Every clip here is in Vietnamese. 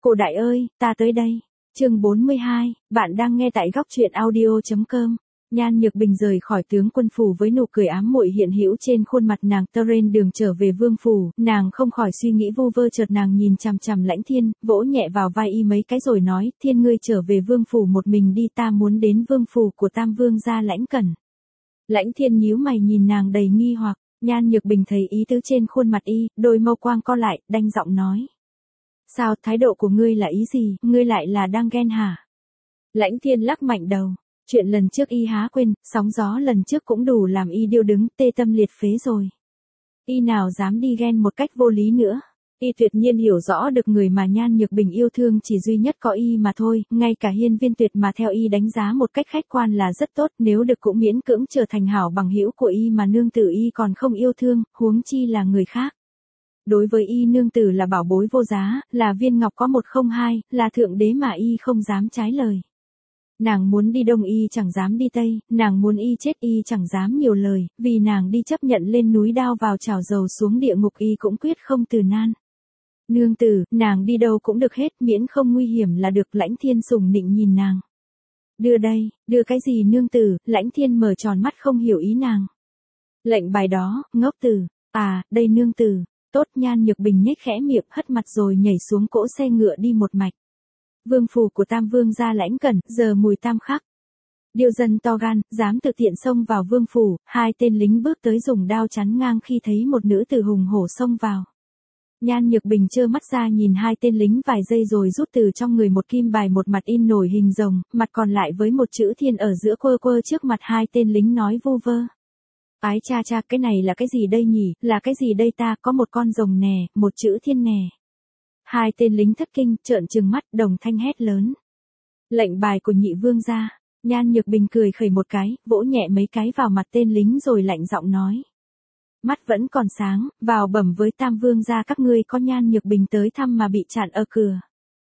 Cô đại ơi, ta tới đây. Chương 42, bạn đang nghe tại góc truyện audio.com. Nhan Nhược Bình rời khỏi tướng quân phủ với nụ cười ám muội hiện hữu trên khuôn mặt nàng. Trên đường trở về vương phủ, nàng không khỏi suy nghĩ vu vơ, chợt nàng nhìn chằm chằm Lãnh Thiên, vỗ nhẹ vào vai y mấy cái rồi nói, Thiên ngươi trở về vương phủ một mình đi, ta muốn đến vương phủ của Tam Vương gia Lãnh Cẩn. Lãnh Thiên nhíu mày nhìn nàng đầy nghi hoặc. Nhan Nhược Bình thấy ý tứ trên khuôn mặt y, đôi mâu quang co lại, đanh giọng nói. Sao, thái độ của ngươi là ý gì, ngươi lại là đang ghen hả? Lãnh Thiên lắc mạnh đầu. Chuyện lần trước y há quên, sóng gió lần trước cũng đủ làm y điêu đứng, tê tâm liệt phế rồi. Y nào dám đi ghen một cách vô lý nữa. Y tuyệt nhiên hiểu rõ được người mà Nhan Nhược Bình yêu thương chỉ duy nhất có y mà thôi, ngay cả Hiên Viên Tuyệt mà theo y đánh giá một cách khách quan là rất tốt, nếu được cũng miễn cưỡng trở thành hảo bằng hữu của y mà nương tử y còn không yêu thương, huống chi là người khác. Đối với y nương tử là bảo bối vô giá, là viên ngọc có một không hai, là thượng đế mà y không dám trái lời. Nàng muốn đi đông y chẳng dám đi tây, nàng muốn y chết y chẳng dám nhiều lời, vì nàng đi chấp nhận lên núi đao vào chảo dầu xuống địa ngục y cũng quyết không từ nan. Nương tử, nàng đi đâu cũng được hết, miễn không nguy hiểm là được. Lãnh Thiên sủng nịnh nhìn nàng. Đưa đây, đưa cái gì nương tử? Lãnh Thiên mở tròn mắt không hiểu ý nàng. Lệnh bài đó, ngốc tử. À, đây nương tử. Tốt. Nhan Nhược Bình nhếch khẽ miệng, hất mặt rồi nhảy xuống cỗ xe ngựa đi một mạch. Vương phủ của Tam Vương gia Lãnh Cẩn, giờ mùi tam khắc. Điêu dân to gan, dám tự tiện xông vào vương phủ, hai tên lính bước tới dùng đao chắn ngang khi thấy một nữ tử hùng hổ xông vào. Nhan Nhược Bình trơ mắt ra nhìn hai tên lính vài giây rồi rút từ trong người một kim bài, một mặt in nổi hình rồng, mặt còn lại với một chữ Thiên ở giữa, quơ quơ trước mặt hai tên lính nói vu vơ. Ái cha cha, cái này là cái gì đây nhỉ, là cái gì đây ta, có một con rồng nè, một chữ Thiên nè. Hai tên lính thất kinh, trợn trừng mắt, đồng thanh hét lớn. Lệnh bài của nhị vương gia. Nhan Nhược Bình cười khẩy một cái, vỗ nhẹ mấy cái vào mặt tên lính rồi lạnh giọng nói. Mắt vẫn còn sáng, vào bẩm với Tam Vương gia các ngươi có Nhan Nhược Bình tới thăm mà bị chặn ở cửa.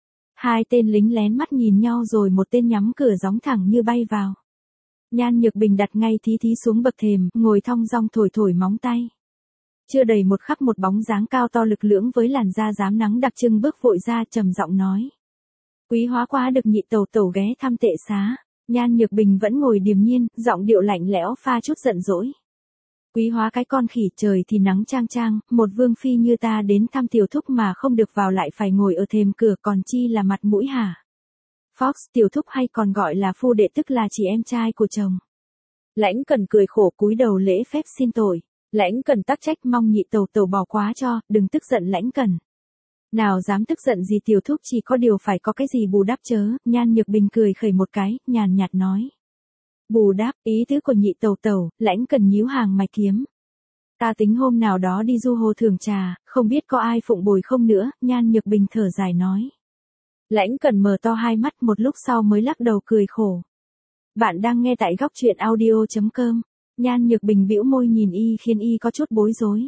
Hai tên lính lén mắt nhìn nhau rồi một tên nhắm cửa gióng thẳng như bay vào. Nhan Nhược Bình đặt ngay thí thí xuống bậc thềm, ngồi thong dong thổi thổi móng tay. Chưa đầy một khắc một bóng dáng cao to lực lưỡng với làn da rám nắng đặc trưng bước vội ra, trầm giọng nói. Quý hóa quá được nhị tẩu tẩu ghé thăm tệ xá. Nhan Nhược Bình vẫn ngồi điềm nhiên, giọng điệu lạnh lẽo pha chút giận dỗi. Quý hóa cái con khỉ, trời thì nắng chang chang, một vương phi như ta đến thăm tiểu thúc mà không được vào lại phải ngồi ở thềm cửa, còn chi là mặt mũi hả? Fox, tiểu thúc hay còn gọi là phu đệ tức là chị em trai của chồng. Lãnh Cẩn cười khổ cúi đầu lễ phép xin tội. Lãnh Cẩn tắc trách, mong nhị tẩu tẩu bỏ quá cho, đừng tức giận Lãnh Cẩn. Nào dám tức giận gì tiểu thúc, chỉ có điều phải có cái gì bù đắp chớ. Nhan Nhược Bình cười khẩy một cái, nhàn nhạt nói. Bù đắp, ý tứ của nhị tẩu tẩu. Lãnh Cẩn nhíu hàng mày kiếm. Ta tính hôm nào đó đi du hồ thưởng trà, không biết có ai phụng bồi không nữa. Nhan Nhược Bình thở dài nói. Lãnh Cẩn mở to hai mắt, một lúc sau mới lắc đầu cười khổ. Bạn đang nghe tại góc truyện audio.com. Nhan Nhược Bình bĩu môi nhìn y khiến y có chút bối rối.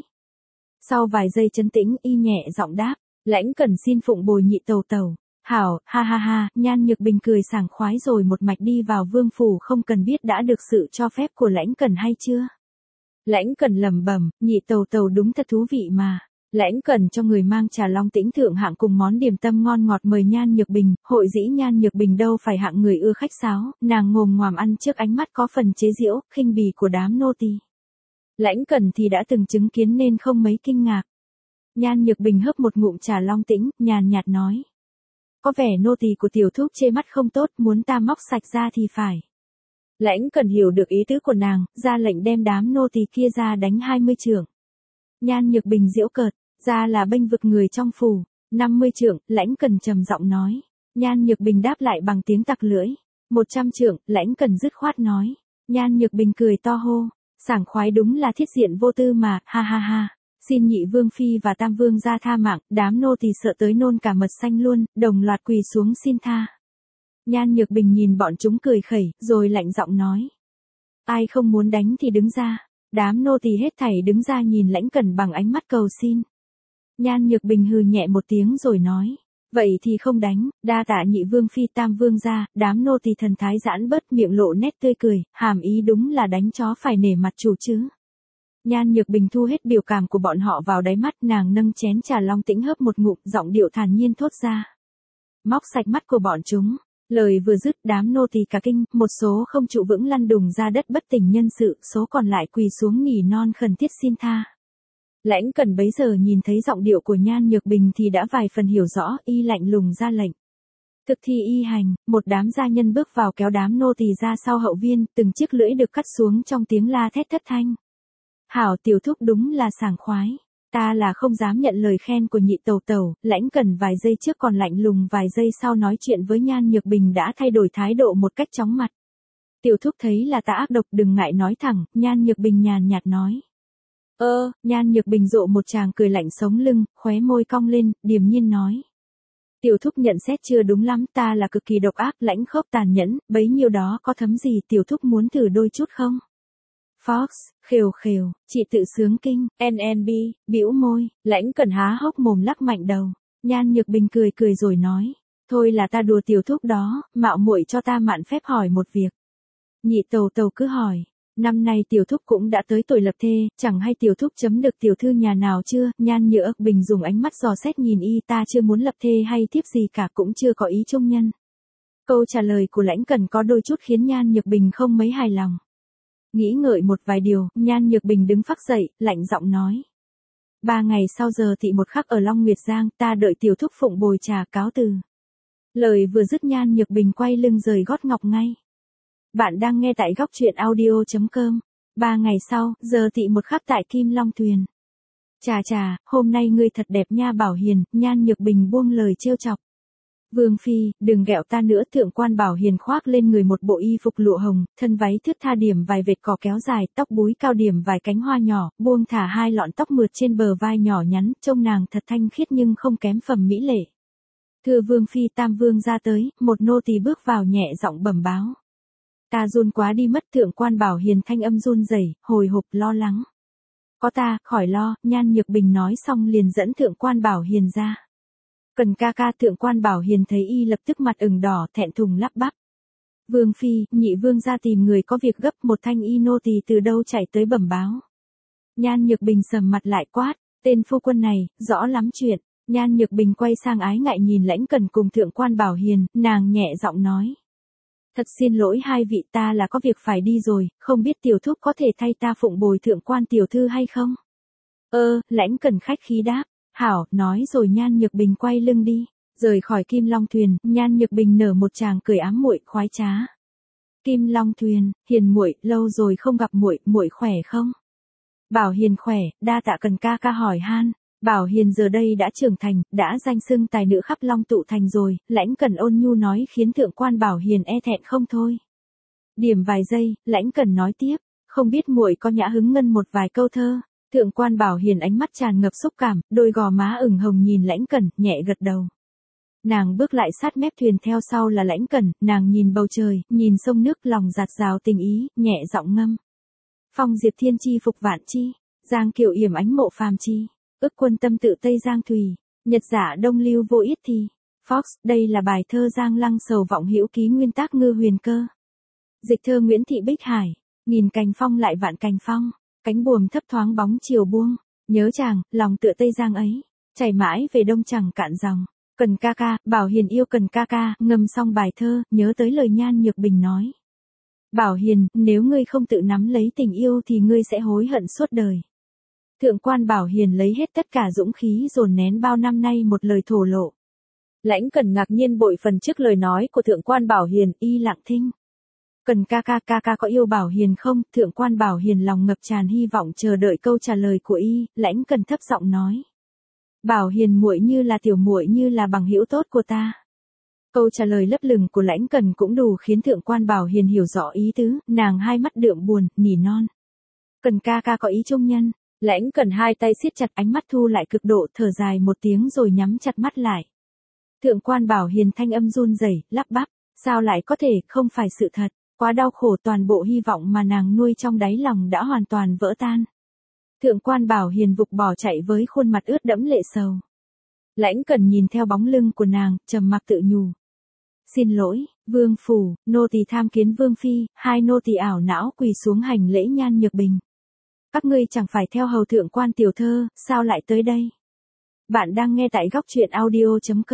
Sau vài giây trấn tĩnh, y nhẹ giọng đáp. Lãnh Cẩn xin phụng bồi nhị tẩu tẩu. Hảo, ha ha ha. Nhan Nhược Bình cười sảng khoái rồi một mạch đi vào vương phủ, không cần biết đã được sự cho phép của Lãnh Cẩn hay chưa. Lãnh Cẩn lẩm bẩm, nhị tẩu tẩu đúng thật thú vị mà. Lãnh Cẩn cho người mang trà long tĩnh thượng hạng cùng món điểm tâm ngon ngọt mời Nhan Nhược Bình. Hội dĩ Nhan Nhược Bình đâu phải hạng người ưa khách sáo, nàng ngồm ngoàm ăn trước ánh mắt có phần chế giễu, khinh bỉ của đám nô tỳ. Lãnh Cẩn thì đã từng chứng kiến nên không mấy kinh ngạc. Nhan Nhược Bình hớp một ngụm trà long tĩnh, nhàn nhạt nói. Có vẻ nô tỳ của tiểu thúc chê mắt không tốt, muốn ta móc sạch ra thì phải. Lãnh Cẩn hiểu được ý tứ của nàng, ra lệnh đem đám nô tỳ kia ra đánh 20 chưởng. Nhan Nhược Bình giễu cợt, ra là bênh vực người trong phủ. 50 chưởng, Lãnh Cẩn trầm giọng nói. Nhan Nhược Bình đáp lại bằng tiếng tặc lưỡi. 100 chưởng, Lãnh Cẩn dứt khoát nói. Nhan Nhược Bình cười to hô. Sảng khoái đúng là thiết diện vô tư mà, ha ha ha. Xin nhị vương phi và Tam Vương gia tha mạng, đám nô tỳ sợ tới nôn cả mật xanh luôn, đồng loạt quỳ xuống xin tha. Nhan Nhược Bình nhìn bọn chúng cười khẩy, rồi lạnh giọng nói. Ai không muốn đánh thì đứng ra. Đám nô tỳ hết thảy đứng ra nhìn Lãnh Cẩn bằng ánh mắt cầu xin. Nhan Nhược Bình hừ nhẹ một tiếng rồi nói. Vậy thì không đánh, đa tạ nhị vương phi Tam Vương gia. Đám nô tỳ thần thái giãn bớt, miệng lộ nét tươi cười, hàm ý đúng là đánh chó phải nể mặt chủ chứ. Nhan Nhược Bình thu hết biểu cảm của bọn họ vào đáy mắt, nàng nâng chén trà long tĩnh hớp một ngụm, giọng điệu thản nhiên thốt ra. móc sạch mắt của bọn chúng. Lời vừa dứt đám nô tỳ cả kinh, một số không trụ vững lăn đùng ra đất bất tỉnh nhân sự, số còn lại quỳ xuống nỉ non khẩn thiết xin tha. Lãnh Cẩn bấy giờ nhìn thấy giọng điệu của Nhan Nhược Bình thì đã vài phần hiểu rõ, y lạnh lùng ra lệnh. Thực thi y hành, một đám gia nhân bước vào kéo đám nô tỳ ra sau hậu viên, từng chiếc lưỡi được cắt xuống trong tiếng la thét thất thanh. Hảo tiểu thúc đúng là sảng khoái. Ta là không dám nhận lời khen của nhị tẩu tẩu. Lãnh Cẩn vài giây trước còn lạnh lùng, vài giây sau nói chuyện với Nhan Nhược Bình đã thay đổi thái độ một cách chóng mặt. Tiểu thúc thấy là ta ác độc đừng ngại nói thẳng, Nhan Nhược Bình nhàn nhạt nói. Nhan Nhược Bình rộ một tràng cười lạnh sống lưng, khóe môi cong lên, điềm nhiên nói. Tiểu thúc nhận xét chưa đúng lắm, ta là cực kỳ độc ác, lãnh khốc tàn nhẫn, bấy nhiêu đó có thấm gì, tiểu thúc muốn thử đôi chút không? Fox, khều khều, chị tự sướng kinh, NNB, bĩu môi, Lãnh Cẩn há hốc mồm lắc mạnh đầu. Nhan Nhược Bình cười cười rồi nói, thôi là ta đùa tiểu thúc đó, mạo muội cho ta mạn phép hỏi một việc. Nhị tẩu tẩu cứ hỏi, năm nay tiểu thúc cũng đã tới tuổi lập thê, chẳng hay tiểu thúc chấm được tiểu thư nhà nào chưa? Nhan Nhược Bình dùng ánh mắt dò xét nhìn y, ta chưa muốn lập thê hay thiếp gì cả, cũng chưa có ý chung nhân. Câu trả lời của Lãnh Cẩn có đôi chút khiến Nhan Nhược Bình không mấy hài lòng. Nghĩ ngợi một vài điều, Nhan Nhược Bình đứng phác dậy, lạnh giọng nói. 3 ngày sau giờ thị một khắc ở Long Nguyệt Giang, ta đợi tiểu thúc phụng bồi trà cáo từ. Lời vừa dứt Nhan Nhược Bình quay lưng rời gót ngọc ngay. Bạn đang nghe tại góc truyện audio.com. 3 ngày sau, giờ thị một khắc tại Kim Long Tuyền. Chà, hôm nay ngươi thật đẹp nha Bảo Hiền, Nhan Nhược Bình buông lời trêu chọc. Vương phi, đừng ghẹo ta nữa. Thượng quan Bảo Hiền khoác lên người một bộ y phục lụa hồng, thân váy thướt tha điểm vài vệt cỏ kéo dài, tóc búi cao điểm vài cánh hoa nhỏ, buông thả 2 lọn tóc mượt trên bờ vai nhỏ nhắn, trông nàng thật thanh khiết nhưng không kém phẩm mỹ lệ. Thưa Vương phi, Tam Vương ra tới, một nô tỳ bước vào nhẹ giọng bẩm báo. Ta run quá đi mất. Thượng quan Bảo Hiền thanh âm run rẩy, hồi hộp lo lắng. Có ta, khỏi lo. Nhan Nhược Bình nói xong liền dẫn Thượng quan Bảo Hiền ra. Cần ca ca. Thượng quan Bảo Hiền thấy y lập tức mặt ửng đỏ, thẹn thùng lắp bắp. Vương phi, nhị vương ra tìm người có việc gấp. Một thanh y nô tỳ từ đâu chạy tới bẩm báo. Nhan Nhược Bình sầm mặt lại quát, tên phu quân này, rõ lắm chuyện. Nhan Nhược Bình quay sang ái ngại nhìn Lãnh Cẩn cùng Thượng quan Bảo Hiền, nàng nhẹ giọng nói. Thật xin lỗi hai vị, ta là có việc phải đi rồi, không biết tiểu thúc có thể thay ta phụng bồi thượng quan tiểu thư hay không? Lãnh Cẩn khách khí đáp. Hảo, nói rồi Nhan Nhược Bình quay lưng đi. Rời khỏi Kim Long Thuyền, Nhan Nhược Bình nở một tràng cười ám muội khoái trá. Kim Long Thuyền, Hiền muội, lâu rồi không gặp muội, muội khỏe không? Bảo Hiền khỏe, đa tạ Cần ca ca hỏi han. Bảo Hiền giờ đây đã trưởng thành, đã danh xưng tài nữ khắp Long Tụ Thành rồi. Lãnh Cẩn ôn nhu nói khiến Thượng quan Bảo Hiền e thẹn không thôi. Điểm vài giây, Lãnh Cẩn nói tiếp, không biết muội có nhã hứng ngân một vài câu thơ. Thượng quan Bảo Hiền ánh mắt tràn ngập xúc cảm, đôi gò má ửng hồng nhìn Lãnh Cẩn, nhẹ gật đầu. Nàng bước lại sát mép thuyền, theo sau là Lãnh Cẩn, nàng nhìn bầu trời, nhìn sông nước, lòng dạt dào tình ý, nhẹ giọng ngâm. Phong diệt thiên chi phục vạn chi, giang kiều yểm ánh mộ phàm chi, ức quân tâm tự Tây Giang thủy, nhật giả đông lưu vô yết thi. Fox, đây là bài thơ Giang Lăng Sầu Vọng hữu ký nguyên tác Ngư Huyền Cơ. Dịch thơ Nguyễn Thị Bích Hải. Nghìn cành phong lại vạn cành phong, cánh buồm thấp thoáng bóng chiều buông, nhớ chàng, lòng tựa Tây Giang ấy, chảy mãi về đông chẳng cạn dòng. Cần ca ca, Bảo Hiền yêu Cần ca ca. Ngâm xong bài thơ, nhớ tới lời Nhan Nhược Bình nói. Bảo Hiền, nếu ngươi không tự nắm lấy tình yêu thì ngươi sẽ hối hận suốt đời. Thượng quan Bảo Hiền lấy hết tất cả dũng khí dồn nén bao năm nay một lời thổ lộ. Lãnh Cẩn ngạc nhiên bội phần trước lời nói của Thượng quan Bảo Hiền, y lặng thinh. Cần ca ca có yêu Bảo Hiền không? Thượng quan Bảo Hiền lòng ngập tràn hy vọng chờ đợi câu trả lời của y. Lãnh Cẩn thấp giọng nói. Bảo Hiền muội như là tiểu muội, như là bằng hữu tốt của ta. Câu trả lời lấp lửng của Lãnh Cẩn cũng đủ khiến Thượng quan Bảo Hiền hiểu rõ ý tứ, nàng hai mắt đượm buồn, nỉ non. Cần ca ca có ý chung nhân. Lãnh Cẩn hai tay siết chặt, ánh mắt thu lại cực độ, thở dài một tiếng rồi nhắm chặt mắt lại. Thượng quan Bảo Hiền thanh âm run rẩy, lắp bắp, sao lại có thể, không phải sự thật, quá đau khổ, toàn bộ hy vọng mà nàng nuôi trong đáy lòng đã hoàn toàn vỡ tan. Thượng quan Bảo Hiền vụt bỏ chạy với khuôn mặt ướt đẫm lệ sầu. Lãnh Cẩn nhìn theo bóng lưng của nàng, trầm mặc tự nhủ. Xin lỗi, vương phủ, nô tỳ tham kiến vương phi. Hai nô tỳ ảo não quỳ xuống hành lễ. Nhan Nhược Bình. Các ngươi chẳng phải theo hầu thượng quan tiểu thơ, sao lại tới đây? Bạn đang nghe tại góc truyện audio.com.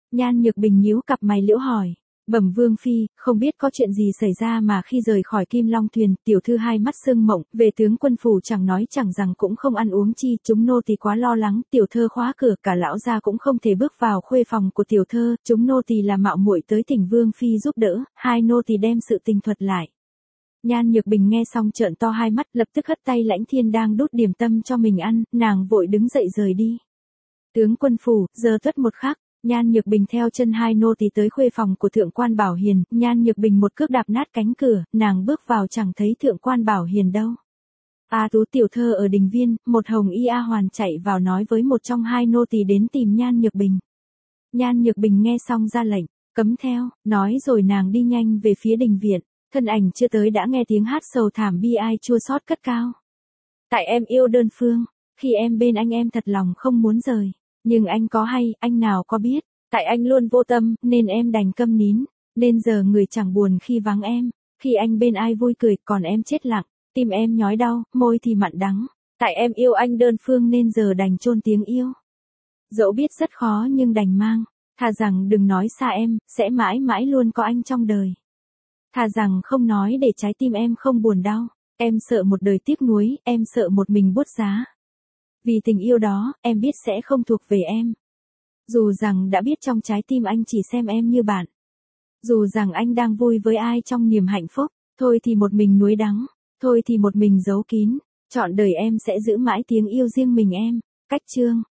Nhan Nhược Bình nhíu cặp mày liễu hỏi. Bẩm Vương Phi, không biết có chuyện gì xảy ra mà khi rời khỏi Kim Long thuyền, tiểu thư hai mắt sưng mộng, về tướng quân phủ chẳng nói chẳng rằng cũng không ăn uống chi, chúng nô tỳ quá lo lắng, tiểu thơ khóa cửa, cả lão gia cũng không thể bước vào khuê phòng của tiểu thơ, chúng nô tỳ là mạo muội tới thỉnh Vương Phi giúp đỡ, hai nô tỳ đem sự tình thuật lại. Nhan Nhược Bình nghe xong trợn to hai mắt, lập tức hất tay Lãnh Thiên đang đút điểm tâm cho mình ăn, nàng vội đứng dậy rời đi. Tướng quân phủ, giờ tuất một khắc. Nhan Nhược Bình theo chân hai nô tỳ tới khuê phòng của thượng quan Bảo Hiền, Nhan Nhược Bình một cước đạp nát cánh cửa, nàng bước vào chẳng thấy thượng quan Bảo Hiền đâu. A Tú tiểu thơ ở đình viên, một hồng y a hoàn chạy vào nói với một trong hai nô tỳ đến tìm Nhan Nhược Bình. Nhan Nhược Bình nghe xong ra lệnh, cấm theo, nói rồi nàng đi nhanh về phía đình viện, thân ảnh chưa tới đã nghe tiếng hát sầu thảm bi ai chua xót cất cao. Tại em yêu đơn phương, khi em bên anh em thật lòng không muốn rời. Nhưng anh có hay, anh nào có biết, tại anh luôn vô tâm, nên em đành câm nín, nên giờ người chẳng buồn khi vắng em, khi anh bên ai vui cười, còn em chết lặng, tim em nhói đau, môi thì mặn đắng, tại em yêu anh đơn phương nên giờ đành chôn tiếng yêu. Dẫu biết rất khó nhưng đành mang, thà rằng đừng nói xa em, sẽ mãi mãi luôn có anh trong đời. Thà rằng không nói để trái tim em không buồn đau, em sợ một đời tiếc nuối, em sợ một mình buốt giá. Vì tình yêu đó, em biết sẽ không thuộc về em. Dù rằng đã biết trong trái tim anh chỉ xem em như bạn. Dù rằng anh đang vui với ai trong niềm hạnh phúc, thôi thì một mình nuối đắng, thôi thì một mình giấu kín, trọn đời em sẽ giữ mãi tiếng yêu riêng mình em. Cách chương